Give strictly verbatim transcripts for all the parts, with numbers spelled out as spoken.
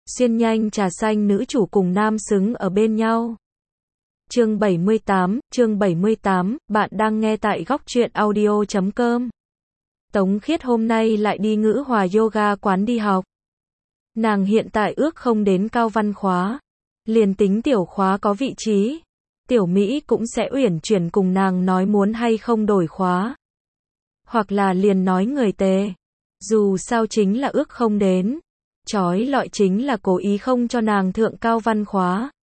Xuyên nhanh trà xanh nữ chủ cùng nam xứng ở bên nhau. Chương bảy mươi tám, chương bảy mươi tám, bạn đang nghe tại góc truyện audio chấm com. Tống Khiết hôm nay lại đi Ngữ Hòa Yoga quán đi học. Nàng hiện tại ước không đến cao văn khóa. Liền tính tiểu khóa có vị trí, tiểu Mỹ cũng sẽ uyển chuyển cùng nàng nói muốn hay không đổi khóa. Hoặc là liền nói người tề. Dù sao chính là ước không đến. Chói lọi chính là cố ý không cho nàng thượng cao văn khóa.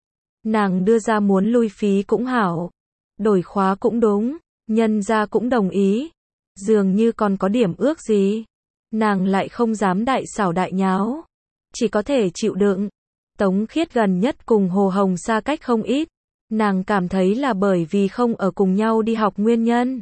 Nàng đưa ra muốn lui phí cũng hảo. Đổi khóa cũng đúng. Nhân gia cũng đồng ý. Dường như còn có điểm ước gì. Nàng lại không dám đại xảo đại nháo. Chỉ có thể chịu đựng. Tống Khiết gần nhất cùng Hồ Hồng xa cách không ít. Nàng cảm thấy là bởi vì không ở cùng nhau đi học nguyên nhân.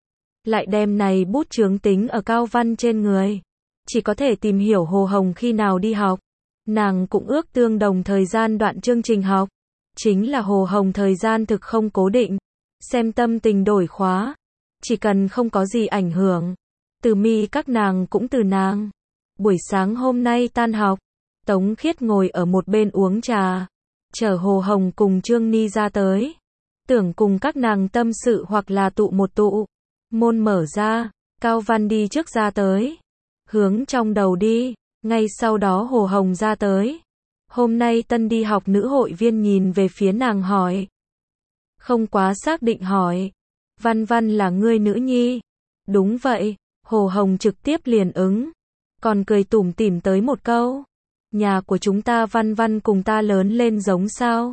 Lại đem này bút chướng tính ở cao văn trên người. Chỉ có thể tìm hiểu Hồ Hồng khi nào đi học. Nàng cũng ước tương đồng thời gian đoạn chương trình học. Chính là Hồ Hồng thời gian thực không cố định. Xem tâm tình đổi khóa. Chỉ cần không có gì ảnh hưởng. Từ mi các nàng cũng từ nàng. Buổi sáng hôm nay tan học. Tống Khiết ngồi ở một bên uống trà. Chờ Hồ Hồng cùng Trương Ni ra tới. Tưởng cùng các nàng tâm sự hoặc là tụ một tụ. Môn mở ra. Cao Văn đi trước ra tới. Hướng trong đầu đi. Ngay sau đó Hồ Hồng ra tới. Hôm nay tân đi học nữ hội viên nhìn về phía nàng hỏi. Không quá xác định hỏi. Văn Văn là ngươi nữ nhi. Đúng vậy. Hồ Hồng trực tiếp liền ứng. Còn cười tủm tỉm tới một câu. Nhà của chúng ta Văn Văn cùng ta lớn lên giống sao?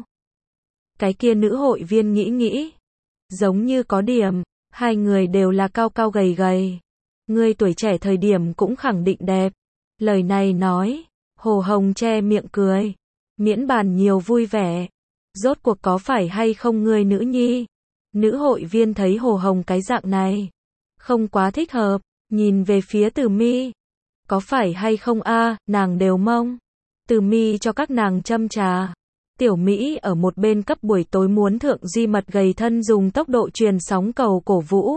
Cái kia nữ hội viên nghĩ nghĩ. Giống như có điểm. Hai người đều là cao cao gầy gầy. Ngươi tuổi trẻ thời điểm cũng khẳng định đẹp. Lời này nói. Hồ Hồng che miệng cười. Miễn bàn nhiều vui vẻ. Rốt cuộc có phải hay không ngươi nữ nhi? Nữ hội viên thấy Hồ Hồng cái dạng này. Không quá thích hợp. Nhìn về phía Từ Mi. Có phải hay không a, nàng đều mong. Từ Mi cho các nàng châm trà. Tiểu Mỹ ở một bên cấp buổi tối muốn thượng duy mật gầy thân dùng tốc độ truyền sóng cầu cổ vũ.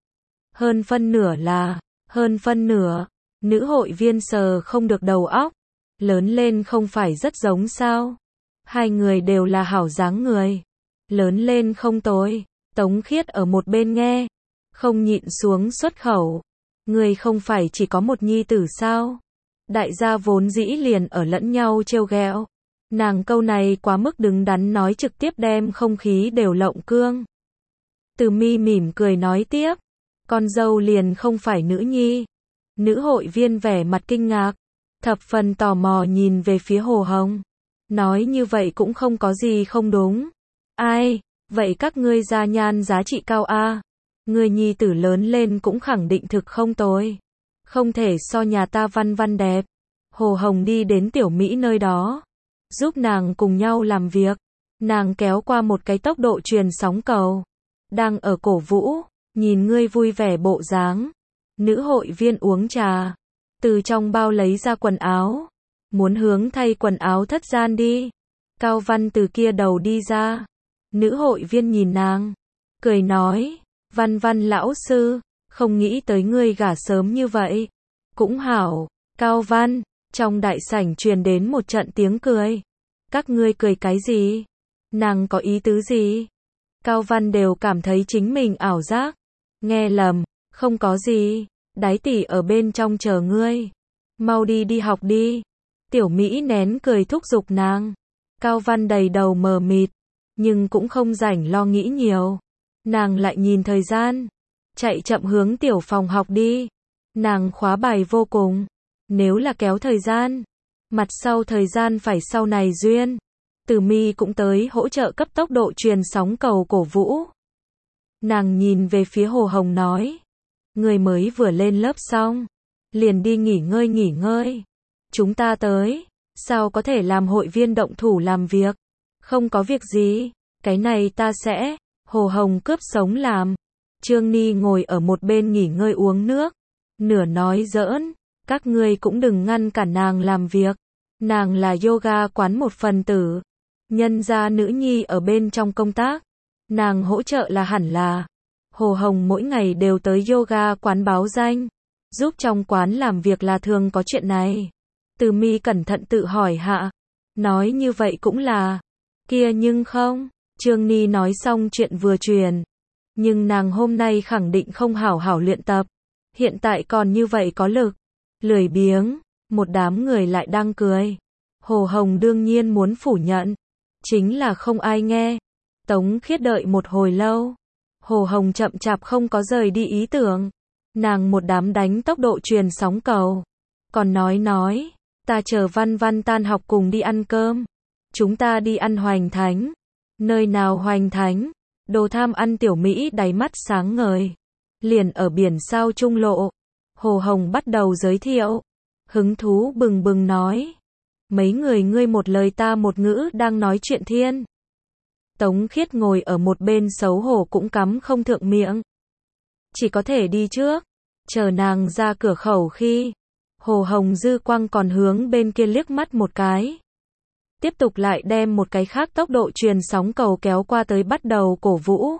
Hơn phân nửa là, hơn phân nửa, nữ hội viên sờ không được đầu óc. Lớn lên không phải rất giống sao. Hai người đều là hảo dáng người. Lớn lên không tồi. Tống Khiết ở một bên nghe. Không nhịn xuống xuất khẩu. Người không phải chỉ có một nhi tử sao? Đại gia vốn dĩ liền ở lẫn nhau trêu ghẹo. Nàng câu này quá mức đứng đắn nói trực tiếp đem không khí đều lộng cương. Từ Mi mỉm cười nói tiếp. Con dâu liền không phải nữ nhi. Nữ hội viên vẻ mặt kinh ngạc. Thập phần tò mò nhìn về phía Hồ Hồng. Nói như vậy cũng không có gì không đúng. Ai, vậy các ngươi gia nhan giá trị cao a. Người nhi tử lớn lên cũng khẳng định thực không tồi. Không thể so nhà ta Văn Văn đẹp. Hồ Hồng đi đến Tiểu Mỹ nơi đó. Giúp nàng cùng nhau làm việc. Nàng kéo qua một cái tốc độ truyền sóng cầu. Đang ở cổ vũ. Nhìn ngươi vui vẻ bộ dáng. Nữ hội viên uống trà. Từ trong bao lấy ra quần áo. Muốn hướng thay quần áo thất gian đi. Cao Văn từ kia đầu đi ra. Nữ hội viên nhìn nàng. Cười nói. Văn Văn lão sư. Không nghĩ tới ngươi gả sớm như vậy. Cũng hảo. Cao Văn. Trong đại sảnh truyền đến một trận tiếng cười. Các ngươi cười cái gì? Nàng có ý tứ gì? Cao Văn đều cảm thấy chính mình ảo giác. Nghe lầm. Không có gì. Đái tỷ ở bên trong chờ ngươi. Mau đi đi học đi. Tiểu Mỹ nén cười thúc giục nàng. Cao Văn đầy đầu mờ mịt. Nhưng cũng không rảnh lo nghĩ nhiều. Nàng lại nhìn thời gian. Chạy chậm hướng tiểu phòng học đi. Nàng khóa bài vô cùng. Nếu là kéo thời gian. Mặt sau thời gian phải sau này duyên. Từ Mi cũng tới hỗ trợ cấp tốc độ truyền sóng cầu cổ vũ. Nàng nhìn về phía Hồ Hồng nói. Người mới vừa lên lớp xong. Liền đi nghỉ ngơi nghỉ ngơi. Chúng ta tới. Sao có thể làm hội viên động thủ làm việc. Không có việc gì. Cái này ta sẽ. Hồ Hồng cướp sống làm. Trương Ni ngồi ở một bên nghỉ ngơi uống nước. Nửa nói giỡn. Các ngươi cũng đừng ngăn cản nàng làm việc. Nàng là yoga quán một phần tử. Nhân gia nữ nhi ở bên trong công tác. Nàng hỗ trợ là hẳn là. Hồ Hồng mỗi ngày đều tới yoga quán báo danh. Giúp trong quán làm việc là thường có chuyện này. Từ Mi cẩn thận tự hỏi hạ. Nói như vậy cũng là. Kia nhưng không. Trương Ni nói xong chuyện vừa truyền. Nhưng nàng hôm nay khẳng định không hảo hảo luyện tập. Hiện tại còn như vậy có lực. Lười biếng. Một đám người lại đang cười. Hồ Hồng đương nhiên muốn phủ nhận. Chính là không ai nghe. Tống Khiết đợi một hồi lâu. Hồ Hồng chậm chạp không có rời đi ý tưởng. Nàng một đám đánh tốc độ truyền sóng cầu. Còn nói nói. Ta chờ Văn Văn tan học cùng đi ăn cơm. Chúng ta đi ăn Hoành Thánh. Nơi nào Hoành Thánh? Đồ tham ăn tiểu Mỹ đáy mắt sáng ngời. Liền ở biển sao trung lộ. Hồ Hồng bắt đầu giới thiệu. Hứng thú bừng bừng nói. Mấy người ngươi một lời ta một ngữ đang nói chuyện thiên. Tống Khiết ngồi ở một bên xấu hổ cũng cắm không thượng miệng. Chỉ có thể đi trước. Chờ nàng ra cửa khẩu khi. Hồ Hồng dư quang còn hướng bên kia liếc mắt một cái. Tiếp tục lại đem một cái khác tốc độ truyền sóng cầu kéo qua tới bắt đầu cổ vũ.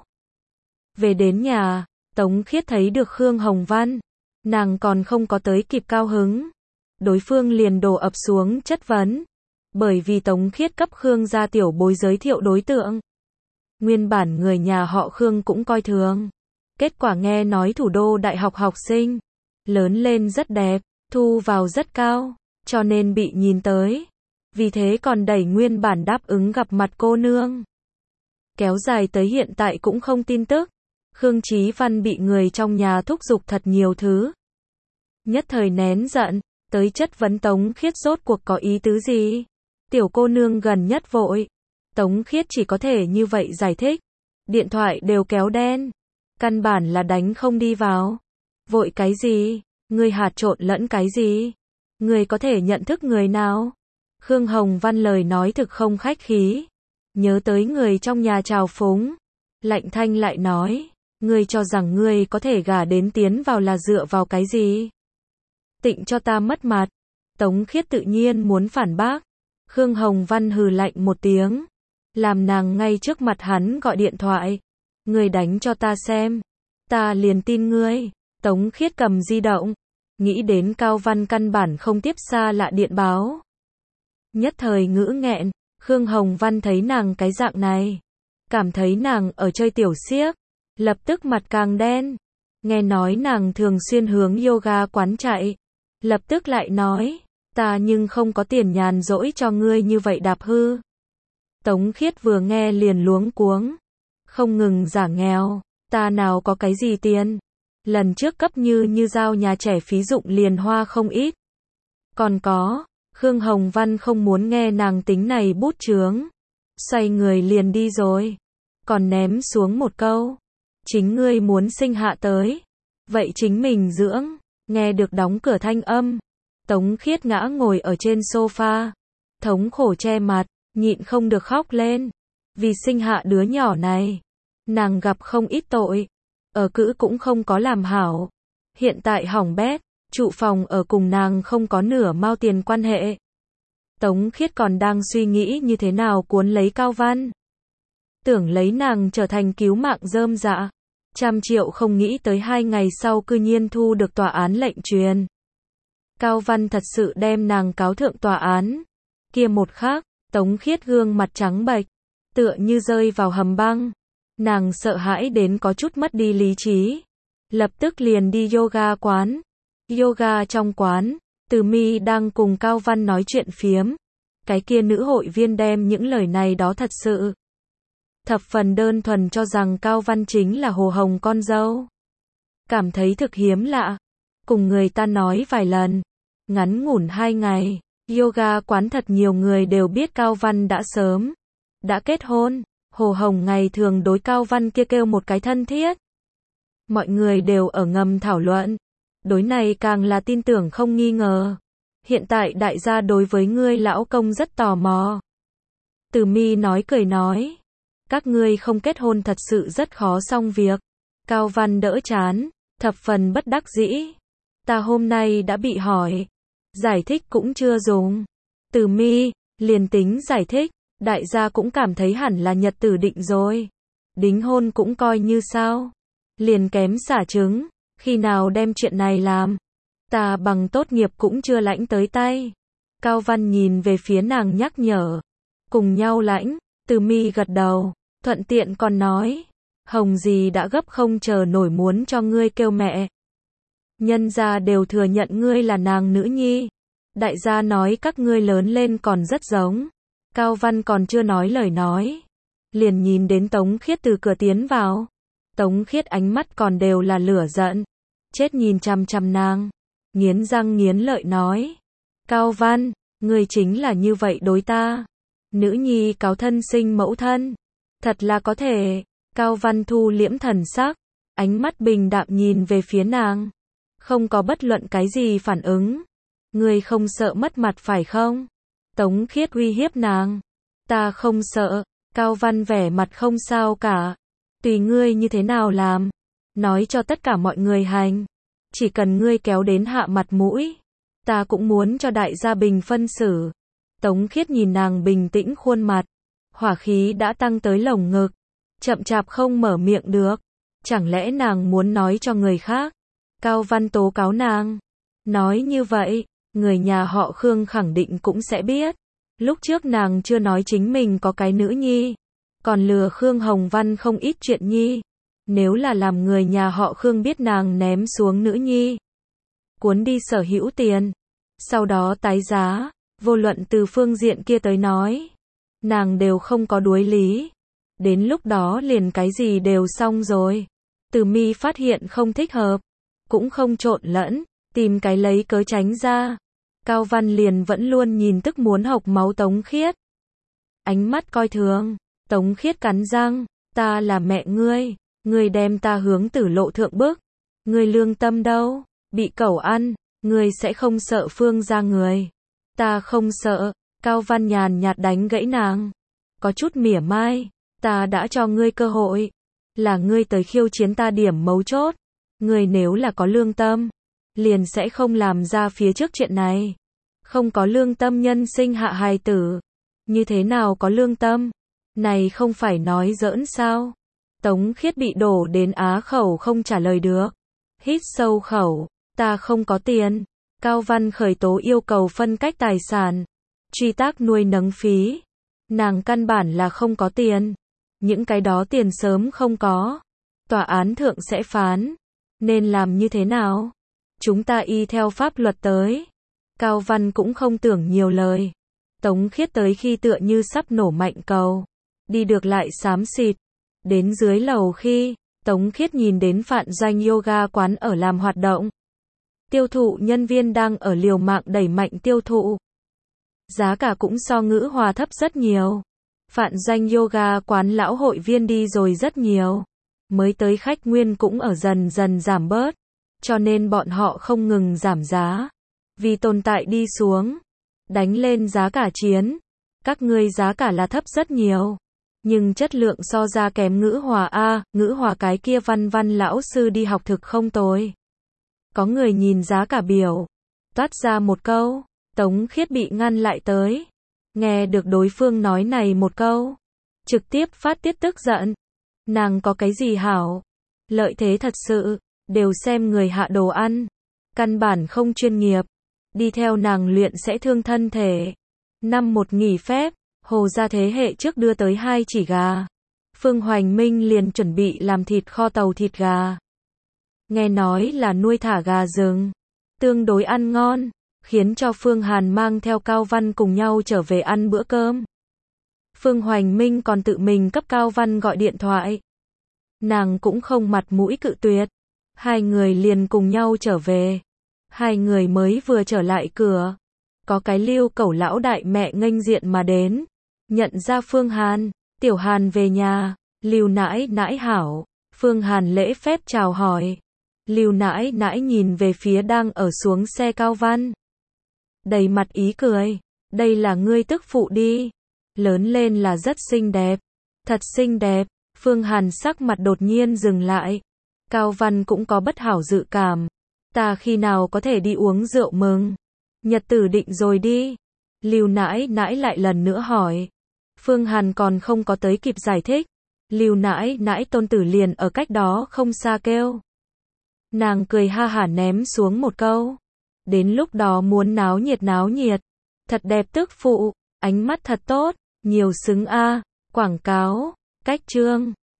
Về đến nhà, Tống Khiết thấy được Khương Hồng Văn. Nàng còn không có tới kịp cao hứng. Đối phương liền đổ ập xuống chất vấn. Bởi vì Tống Khiết cấp Khương gia tiểu bối giới thiệu đối tượng. Nguyên bản người nhà họ Khương cũng coi thường. Kết quả nghe nói thủ đô đại học học sinh. Lớn lên rất đẹp, thu vào rất cao. Cho nên bị nhìn tới. Vì thế còn đẩy nguyên bản đáp ứng gặp mặt cô nương. Kéo dài tới hiện tại cũng không tin tức. Khương Chí Văn bị người trong nhà thúc giục thật nhiều thứ. Nhất thời nén giận, tới chất vấn Tống Khiết rốt cuộc có ý tứ gì. Tiểu cô nương gần nhất vội. Tống Khiết chỉ có thể như vậy giải thích. Điện thoại đều kéo đen. Căn bản là đánh không đi vào. Vội cái gì? Người hạt trộn lẫn cái gì? Người có thể nhận thức người nào? Khương Hồng Văn lời nói thực không khách khí. Nhớ tới người trong nhà trào phúng. Lạnh thanh lại nói. Ngươi cho rằng ngươi có thể gả đến tiến vào là dựa vào cái gì? Tịnh cho ta mất mặt. Tống Khiết tự nhiên muốn phản bác. Khương Hồng Văn hừ lạnh một tiếng. Làm nàng ngay trước mặt hắn gọi điện thoại. Ngươi đánh cho ta xem. Ta liền tin ngươi. Tống Khiết cầm di động. Nghĩ đến Cao Văn căn bản không tiếp xa lạ điện báo. Nhất thời ngữ nghẹn. Khương Hồng Văn thấy nàng cái dạng này. Cảm thấy nàng ở chơi tiểu xiếc. Lập tức mặt càng đen. Nghe nói nàng thường xuyên hướng yoga quán chạy. Lập tức lại nói. Ta nhưng không có tiền nhàn rỗi cho ngươi như vậy đạp hư. Tống Khiết vừa nghe liền luống cuống. Không ngừng giả nghèo. Ta nào có cái gì tiền. Lần trước cấp như như giao nhà trẻ phí dụng liền hoa không ít. Còn có. Khương Hồng Văn không muốn nghe nàng tính này bút chướng. Xoay người liền đi rồi. Còn ném xuống một câu. Chính ngươi muốn sinh hạ tới. Vậy chính mình dưỡng. Nghe được đóng cửa thanh âm. Tống Khiết ngã ngồi ở trên sofa. Thống khổ che mặt. Nhịn không được khóc lên. Vì sinh hạ đứa nhỏ này. Nàng gặp không ít tội. Ở cữ cũng không có làm hảo. Hiện tại hỏng bét. Trụ phòng ở cùng nàng không có nửa mao tiền quan hệ. Tống Khiết còn đang suy nghĩ như thế nào cuốn lấy Cao Văn. Tưởng lấy nàng trở thành cứu mạng rơm dạ. Trăm triệu không nghĩ tới hai ngày sau cư nhiên thu được tòa án lệnh truyền. Cao Văn thật sự đem nàng cáo thượng tòa án. Kia một khắc, Tống Khiết gương mặt trắng bệch, tựa như rơi vào hầm băng. Nàng sợ hãi đến có chút mất đi lý trí. Lập tức liền đi yoga quán. Yoga trong quán, Từ Mi đang cùng Cao Văn nói chuyện phiếm. Cái kia nữ hội viên đem những lời này đó thật sự. Thập phần đơn thuần cho rằng Cao Văn chính là Hồ Hồng con dâu. Cảm thấy thực hiếm lạ. Cùng người ta nói vài lần. Ngắn ngủn hai ngày. Yoga quán thật nhiều người đều biết Cao Văn đã sớm. Đã kết hôn. Hồ Hồng ngày thường đối Cao Văn kia kêu một cái thân thiết. Mọi người đều ở ngầm thảo luận. Đối này càng là tin tưởng không nghi ngờ. Hiện tại đại gia đối với ngươi lão công rất tò mò. Từ Mi nói cười nói. Các ngươi không kết hôn thật sự rất khó xong việc. Cao Văn đỡ chán. Thập phần bất đắc dĩ. Ta hôm nay đã bị hỏi. Giải thích cũng chưa dùng. Từ Mi, liền tính giải thích. Đại gia cũng cảm thấy hẳn là nhật tử định rồi. Đính hôn cũng coi như sao. Liền kém xả trứng. Khi nào đem chuyện này làm. Ta bằng tốt nghiệp cũng chưa lãnh tới tay. Cao Văn nhìn về phía nàng nhắc nhở. Cùng nhau lãnh, Từ Mi gật đầu, thuận tiện còn nói. Hồng gì đã gấp không chờ nổi muốn cho ngươi kêu mẹ. Nhân gia đều thừa nhận ngươi là nàng nữ nhi. Đại gia nói các ngươi lớn lên còn rất giống. Cao Văn còn chưa nói lời nói. Liền nhìn đến Tống Khiết từ cửa tiến vào. Tống Khiết ánh mắt còn đều là lửa giận. Chết nhìn chằm chằm nàng. Nghiến răng nghiến lợi nói. Cao Văn, ngươi chính là như vậy đối ta. Nữ nhi cáo thân sinh mẫu thân. Thật là có thể. Cao Văn thu liễm thần sắc. Ánh mắt bình đạm nhìn về phía nàng. Không có bất luận cái gì phản ứng. Ngươi không sợ mất mặt phải không? Tống Khiết uy hiếp nàng. Ta không sợ. Cao Văn vẻ mặt không sao cả. Tùy ngươi như thế nào làm. Nói cho tất cả mọi người hành. Chỉ cần ngươi kéo đến hạ mặt mũi. Ta cũng muốn cho đại gia bình phân xử. Tống Khiết nhìn nàng bình tĩnh khuôn mặt. Hỏa khí đã tăng tới lồng ngực. Chậm chạp không mở miệng được. Chẳng lẽ nàng muốn nói cho người khác? Cao Văn tố cáo nàng. Nói như vậy, người nhà họ Khương khẳng định cũng sẽ biết. Lúc trước nàng chưa nói chính mình có cái nữ nhi. Còn lừa Khương Hồng Văn không ít chuyện nhi. Nếu là làm người nhà họ Khương biết nàng ném xuống nữ nhi. Cuốn đi sở hữu tiền. Sau đó tái giá. Vô luận từ phương diện kia tới nói. Nàng đều không có đối lý. Đến lúc đó liền cái gì đều xong rồi. Từ Mi phát hiện không thích hợp. Cũng không trộn lẫn. Tìm cái lấy cớ tránh ra. Cao Văn liền vẫn luôn nhìn tức muốn hộc máu Tống Khiết. Ánh mắt coi thường. Tống Khiết cắn răng. Ta là mẹ ngươi. Ngươi đem ta hướng tử lộ thượng bức. Ngươi lương tâm đâu? Bị cẩu ăn. Ngươi sẽ không sợ Phương gia người. Ta không sợ. Cao Văn nhàn nhạt đánh gãy nàng. Có chút mỉa mai. Ta đã cho ngươi cơ hội. Là ngươi tới khiêu chiến ta điểm mấu chốt. Ngươi nếu là có lương tâm. Liền sẽ không làm ra phía trước chuyện này. Không có lương tâm nhân sinh hạ hài tử. Như thế nào có lương tâm? Này không phải nói giỡn sao? Tống Khiết bị đổ đến á khẩu không trả lời được. Hít sâu khẩu. Ta không có tiền. Cao Văn khởi tố yêu cầu phân cách tài sản. Truy tác nuôi nấng phí. Nàng căn bản là không có tiền. Những cái đó tiền sớm không có. Tòa án thượng sẽ phán. Nên làm như thế nào? Chúng ta y theo pháp luật tới. Cao Văn cũng không tưởng nhiều lời. Tống Khiết tới khi tựa như sắp nổ mạnh cầu. Đi được lại xám xịt. Đến dưới lầu khi, Tống Khiết nhìn đến Phạn Doanh yoga quán ở làm hoạt động. Tiêu thụ nhân viên đang ở liều mạng đẩy mạnh tiêu thụ. Giá cả cũng so Ngữ Hòa thấp rất nhiều. Phạn Doanh yoga quán lão hội viên đi rồi rất nhiều. Mới tới khách nguyên cũng ở dần dần giảm bớt. Cho nên bọn họ không ngừng giảm giá. Vì tồn tại đi xuống. Đánh lên giá cả chiến. Các ngươi giá cả là thấp rất nhiều. Nhưng chất lượng so ra kém Ngữ Hòa a, Ngữ Hòa cái kia văn văn lão sư đi học thực không tồi. Có người nhìn giá cả biểu. Toát ra một câu. Tống Khiết bị ngăn lại tới. Nghe được đối phương nói này một câu. Trực tiếp phát tiết tức giận. Nàng có cái gì hảo? Lợi thế thật sự. Đều xem người hạ đồ ăn. Căn bản không chuyên nghiệp. Đi theo nàng luyện sẽ thương thân thể. Năm một nghỉ phép. Hồ gia thế hệ trước đưa tới hai chỉ gà. Phương Hoành Minh liền chuẩn bị làm thịt kho tàu thịt gà. Nghe nói là nuôi thả gà rừng. Tương đối ăn ngon. Khiến cho Phương Hàn mang theo Cao Văn cùng nhau trở về ăn bữa cơm. Phương Hoành Minh còn tự mình cấp Cao Văn gọi điện thoại. Nàng cũng không mặt mũi cự tuyệt. Hai người liền cùng nhau trở về. Hai người mới vừa trở lại cửa. Có cái Lưu Cẩu lão đại mẹ nghênh diện mà đến. Nhận ra Phương Hàn. Tiểu Hàn về nhà. Lưu nãi nãi hảo. Phương Hàn lễ phép chào hỏi. Lưu nãi nãi nhìn về phía đang ở xuống xe Cao Văn. Đầy mặt ý cười. Đây là ngươi tức phụ đi. Lớn lên là rất xinh đẹp. Thật xinh đẹp. Phương Hàn sắc mặt đột nhiên dừng lại. Cao Văn cũng có bất hảo dự cảm. Ta khi nào có thể đi uống rượu mừng? Nhật tử định rồi đi. Lưu nãi nãi lại lần nữa hỏi. Phương Hàn còn không có tới kịp giải thích. Lưu nãi nãi tôn tử liền ở cách đó không xa kêu. Nàng cười ha hả ném xuống một câu. Đến lúc đó muốn náo nhiệt náo nhiệt. Thật đẹp tức phụ, ánh mắt thật tốt, nhiều xứng a. Quảng cáo, cách chương